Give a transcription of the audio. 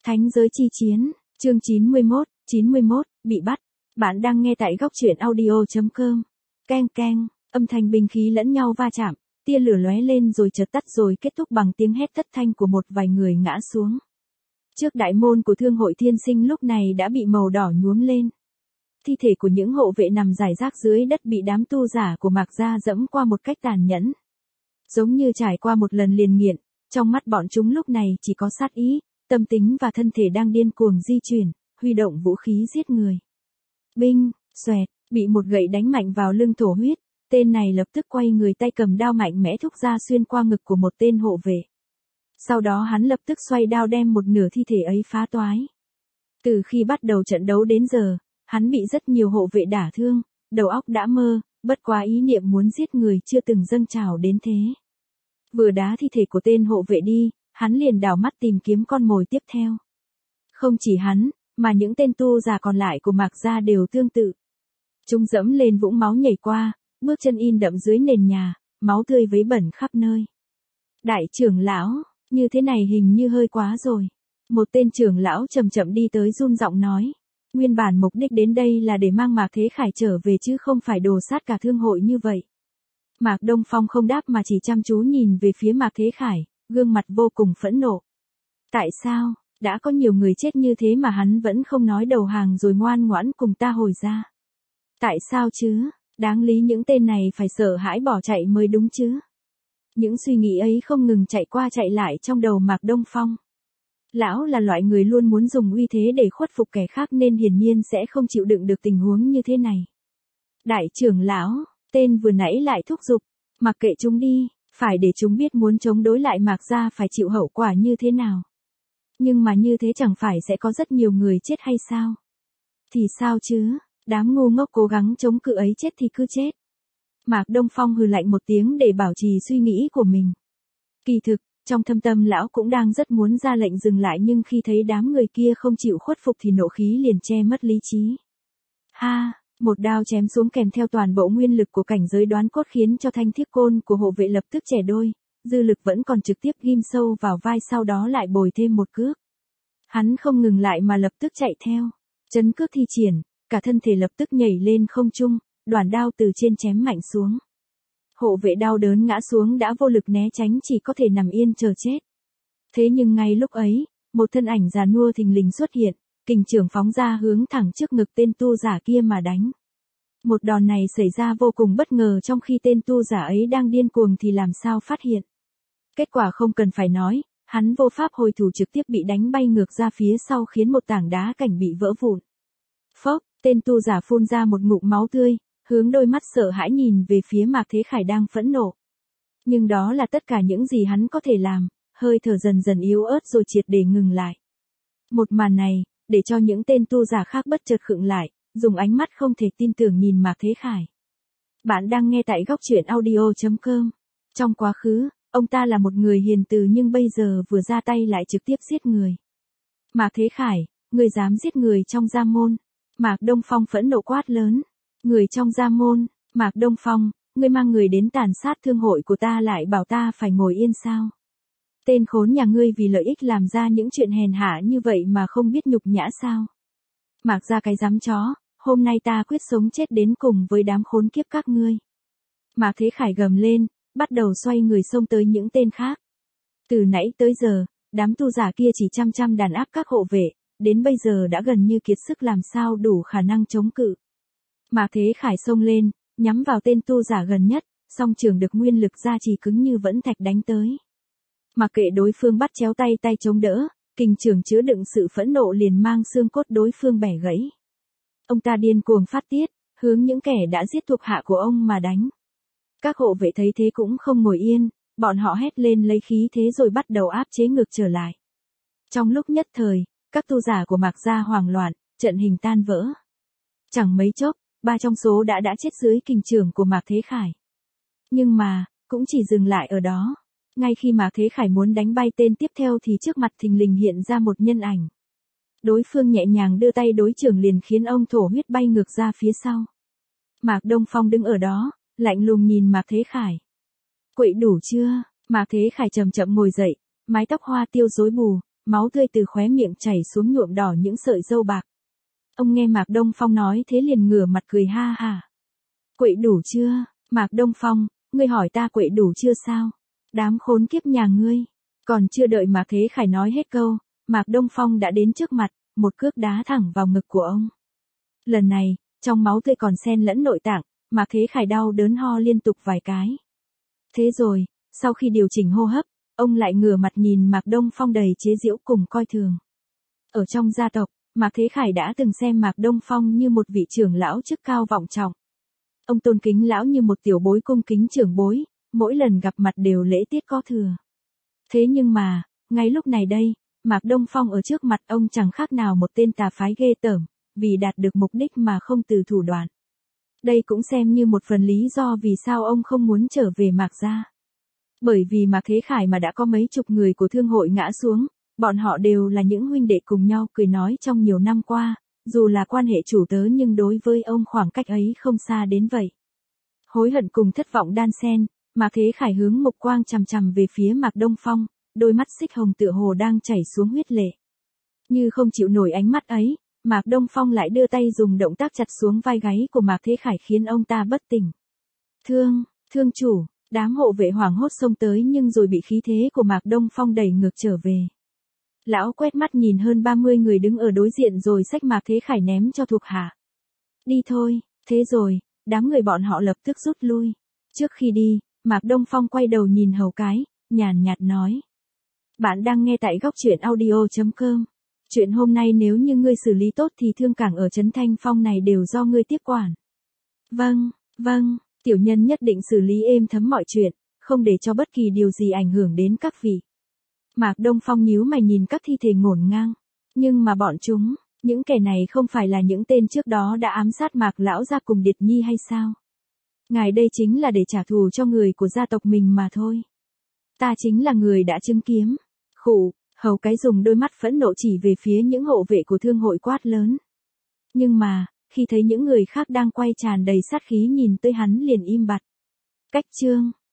Thánh giới chi chiến, chương 91, bị bắt. Bạn đang nghe tại góc truyện audio.com. Keng keng, âm thanh binh khí lẫn nhau va chạm, tia lửa lóe lên rồi chợt tắt rồi kết thúc bằng tiếng hét thất thanh của một vài người ngã xuống. Trước đại môn của Thương hội Thiên Sinh lúc này đã bị màu đỏ nhuốm lên. Thi thể của những hộ vệ nằm rải rác dưới đất bị đám tu giả của Mạc Gia dẫm qua một cách tàn nhẫn. Giống như trải qua một lần liền nghiện, trong mắt bọn chúng lúc này chỉ có sát ý, tâm tính và thân thể đang điên cuồng di chuyển, huy động vũ khí giết người. Binh, xoẹt, bị một gậy đánh mạnh vào lưng thổ huyết, tên này lập tức quay người tay cầm đao mạnh mẽ thúc ra xuyên qua ngực của một tên hộ vệ. Sau đó hắn lập tức xoay đao đem một nửa thi thể ấy phá toái. Từ khi bắt đầu trận đấu đến giờ, hắn bị rất nhiều hộ vệ đả thương, đầu óc đã mơ, bất quá ý niệm muốn giết người chưa từng dâng trào đến thế. Vừa đá thi thể của tên hộ vệ đi, hắn liền đảo mắt tìm kiếm con mồi tiếp theo. Không chỉ hắn, mà những tên tu giả còn lại của Mạc Gia đều tương tự. Chúng dẫm lên vũng máu nhảy qua, bước chân in đậm dưới nền nhà, máu tươi vấy bẩn khắp nơi. Đại trưởng lão, như thế này hình như hơi quá rồi. Một tên trưởng lão chậm chậm đi tới run giọng nói. Nguyên bản mục đích đến đây là để mang Mạc Thế Khải trở về chứ không phải đồ sát cả thương hội như vậy. Mạc Đông Phong không đáp mà chỉ chăm chú nhìn về phía Mạc Thế Khải, gương mặt vô cùng phẫn nộ. Tại sao, đã có nhiều người chết như thế mà hắn vẫn không nói đầu hàng rồi ngoan ngoãn cùng ta hồi ra? Tại sao chứ, đáng lý những tên này phải sợ hãi bỏ chạy mới đúng chứ. Những suy nghĩ ấy không ngừng chạy qua chạy lại trong đầu Mạc Đông Phong. Lão là loại người luôn muốn dùng uy thế để khuất phục kẻ khác nên hiển nhiên sẽ không chịu đựng được tình huống như thế này. Đại trưởng lão, tên vừa nãy lại thúc giục, mặc kệ chúng đi, phải để chúng biết muốn chống đối lại Mạc Gia phải chịu hậu quả như thế nào. Nhưng mà như thế chẳng phải sẽ có rất nhiều người chết hay sao? Thì sao chứ, đám ngu ngốc cố gắng chống cự ấy chết thì cứ chết. Mạc Đông Phong hừ lạnh một tiếng để bảo trì suy nghĩ của mình. Kỳ thực, trong thâm tâm lão cũng đang rất muốn ra lệnh dừng lại nhưng khi thấy đám người kia không chịu khuất phục thì nộ khí liền che mất lý trí. Ha, một đao chém xuống kèm theo toàn bộ nguyên lực của cảnh giới đoán cốt khiến cho thanh thiết côn của hộ vệ lập tức chẻ đôi, dư lực vẫn còn trực tiếp ghim sâu vào vai sau đó lại bồi thêm một cước. Hắn không ngừng lại mà lập tức chạy theo, chấn cước thi triển, cả thân thể lập tức nhảy lên không trung, đoản đao từ trên chém mạnh xuống. Hộ vệ đau đớn ngã xuống đã vô lực né tránh chỉ có thể nằm yên chờ chết. Thế nhưng ngay lúc ấy, một thân ảnh già nua thình lình xuất hiện, kình chưởng phóng ra hướng thẳng trước ngực tên tu giả kia mà đánh. Một đòn này xảy ra vô cùng bất ngờ trong khi tên tu giả ấy đang điên cuồng thì làm sao phát hiện. Kết quả không cần phải nói, hắn vô pháp hồi thủ trực tiếp bị đánh bay ngược ra phía sau khiến một tảng đá cảnh bị vỡ vụn. Phốc, tên tu giả phun ra một ngụm máu tươi, hướng đôi mắt sợ hãi nhìn về phía Mạc Thế Khải đang phẫn nộ. Nhưng đó là tất cả những gì hắn có thể làm, hơi thở dần dần yếu ớt rồi triệt để ngừng lại. Một màn này, để cho những tên tu giả khác bất chợt khựng lại, dùng ánh mắt không thể tin tưởng nhìn Mạc Thế Khải. Bạn đang nghe tại góc truyện audio.com. Trong quá khứ, ông ta là một người hiền từ nhưng bây giờ vừa ra tay lại trực tiếp giết người. Mạc Thế Khải, người dám giết người trong gia môn. Mạc Đông Phong phẫn nộ quát lớn. Người trong gia môn, Mạc Đông Phong, ngươi mang người đến tàn sát thương hội của ta lại bảo ta phải ngồi yên sao? Tên khốn nhà ngươi vì lợi ích làm ra những chuyện hèn hạ như vậy mà không biết nhục nhã sao? Mạc Gia cái dám chó, hôm nay ta quyết sống chết đến cùng với đám khốn kiếp các ngươi. Mạc Thế Khải gầm lên, bắt đầu xoay người xông tới những tên khác. Từ nãy tới giờ, đám tu giả kia chỉ chăm đàn áp các hộ vệ, đến bây giờ đã gần như kiệt sức làm sao đủ khả năng chống cự. Mạc Thế Khải xông lên, nhắm vào tên tu giả gần nhất, song trường được nguyên lực gia trì cứng như vẫn thạch đánh tới. Mặc kệ đối phương bắt chéo tay chống đỡ, kình trường chứa đựng sự phẫn nộ liền mang xương cốt đối phương bẻ gãy. Ông ta điên cuồng phát tiết, hướng những kẻ đã giết thuộc hạ của ông mà đánh. Các hộ vệ thấy thế cũng không ngồi yên, bọn họ hét lên lấy khí thế rồi bắt đầu áp chế ngược trở lại. Trong lúc nhất thời, các tu giả của Mạc Gia hoảng loạn, trận hình tan vỡ. Chẳng mấy chốc, 3 trong số đã chết dưới kình chưởng của Mạc Thế Khải. Nhưng mà, cũng chỉ dừng lại ở đó. Ngay khi Mạc Thế Khải muốn đánh bay tên tiếp theo thì trước mặt thình lình hiện ra một nhân ảnh. Đối phương nhẹ nhàng đưa tay đối chưởng liền khiến ông thổ huyết bay ngược ra phía sau. Mạc Đông Phong đứng ở đó, lạnh lùng nhìn Mạc Thế Khải. Quậy đủ chưa? Mạc Thế Khải chậm chậm ngồi dậy, mái tóc hoa tiêu rối bù, máu tươi từ khóe miệng chảy xuống nhuộm đỏ những sợi râu bạc. Ông nghe Mạc Đông Phong nói thế liền ngửa mặt cười ha hả. Quậy đủ chưa, Mạc Đông Phong, ngươi hỏi ta quậy đủ chưa sao? Đám khốn kiếp nhà ngươi. Còn chưa đợi Mạc Thế Khải nói hết câu, Mạc Đông Phong đã đến trước mặt, một cước đá thẳng vào ngực của ông. Lần này, trong máu tươi còn xen lẫn nội tạng, Mạc Thế Khải đau đớn ho liên tục vài cái. Thế rồi, sau khi điều chỉnh hô hấp, ông lại ngửa mặt nhìn Mạc Đông Phong đầy chế giễu cùng coi thường. Ở trong gia tộc, Mạc Thế Khải đã từng xem Mạc Đông Phong như một vị trưởng lão chức cao vọng trọng. Ông tôn kính lão như một tiểu bối cung kính trưởng bối, mỗi lần gặp mặt đều lễ tiết có thừa. Thế nhưng mà, ngay lúc này đây, Mạc Đông Phong ở trước mặt ông chẳng khác nào một tên tà phái ghê tởm, vì đạt được mục đích mà không từ thủ đoạn. Đây cũng xem như một phần lý do vì sao ông không muốn trở về Mạc gia. Bởi vì Mạc Thế Khải mà đã có mấy chục người của thương hội ngã xuống, bọn họ đều là những huynh đệ cùng nhau cười nói trong nhiều năm qua, dù là quan hệ chủ tớ nhưng đối với ông khoảng cách ấy không xa đến vậy. Hối hận cùng thất vọng đan xen, Mạc Thế Khải hướng mục quang chằm chằm về phía Mạc Đông Phong, đôi mắt xích hồng tựa hồ đang chảy xuống huyết lệ. Như không chịu nổi ánh mắt ấy, Mạc Đông Phong lại đưa tay dùng động tác chặt xuống vai gáy của Mạc Thế Khải khiến ông ta bất tỉnh. Thương chủ, đám hộ vệ hoảng hốt xông tới nhưng rồi bị khí thế của Mạc Đông Phong đẩy ngược trở về. Lão quét mắt nhìn hơn 30 người đứng ở đối diện rồi xách Mạc Thế Khải ném cho thuộc hạ. Đi thôi, thế rồi, đám người bọn họ lập tức rút lui. Trước khi đi, Mạc Đông Phong quay đầu nhìn Hầu Cái, nhàn nhạt nói. Bạn đang nghe tại góc truyện audio.com. Chuyện hôm nay nếu như ngươi xử lý tốt thì thương cảng ở Trấn Thanh Phong này đều do ngươi tiếp quản. Vâng, tiểu nhân nhất định xử lý êm thấm mọi chuyện, không để cho bất kỳ điều gì ảnh hưởng đến các vị. Mạc Đông Phong nhíu mày nhìn các thi thể ngổn ngang. Nhưng mà bọn chúng, những kẻ này không phải là những tên trước đó đã ám sát Mạc lão gia cùng Điệt Nhi hay sao? Ngài đây chính là để trả thù cho người của gia tộc mình mà thôi. Ta chính là người đã chứng kiến. Khụ, Hầu Cái dùng đôi mắt phẫn nộ chỉ về phía những hộ vệ của thương hội quát lớn. Nhưng mà, khi thấy những người khác đang quay tràn đầy sát khí nhìn tới hắn liền im bặt. Cách chương